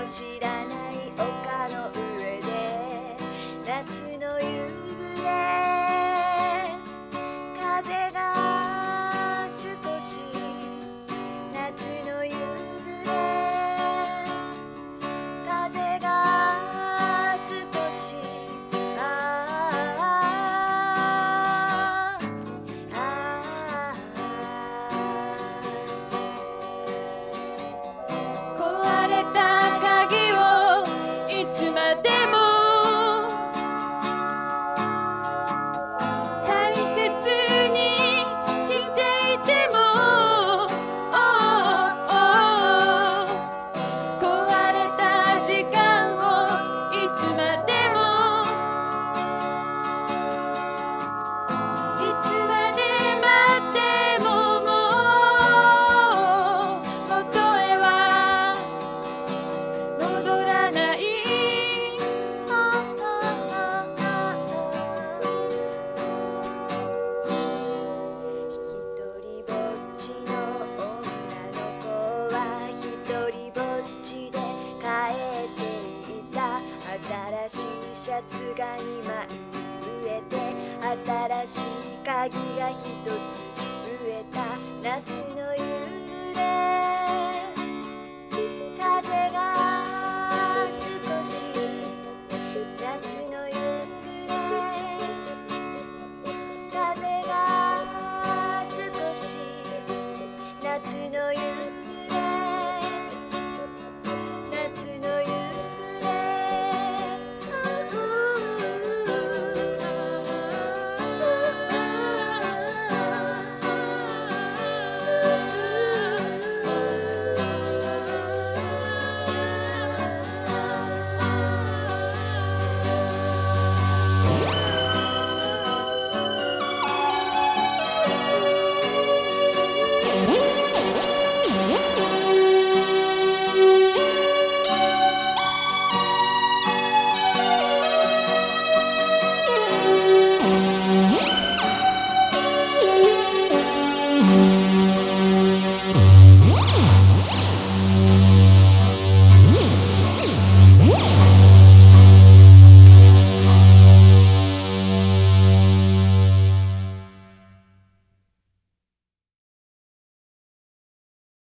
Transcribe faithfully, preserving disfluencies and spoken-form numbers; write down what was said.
知らない丘の上で夏の夕暮れ、風が少し夏の夕暮れ、風が少しあああ壊れた鍵をいつまでも大切にしていても、壊れた時間をいつまでもいつまで待ってももう元へは戻らない。一人ぼっちの女の子は一人ぼっちで帰っていた。新しいシャツがにまい増えて、新しい鍵がひとつ増えた。夏の夕暮れ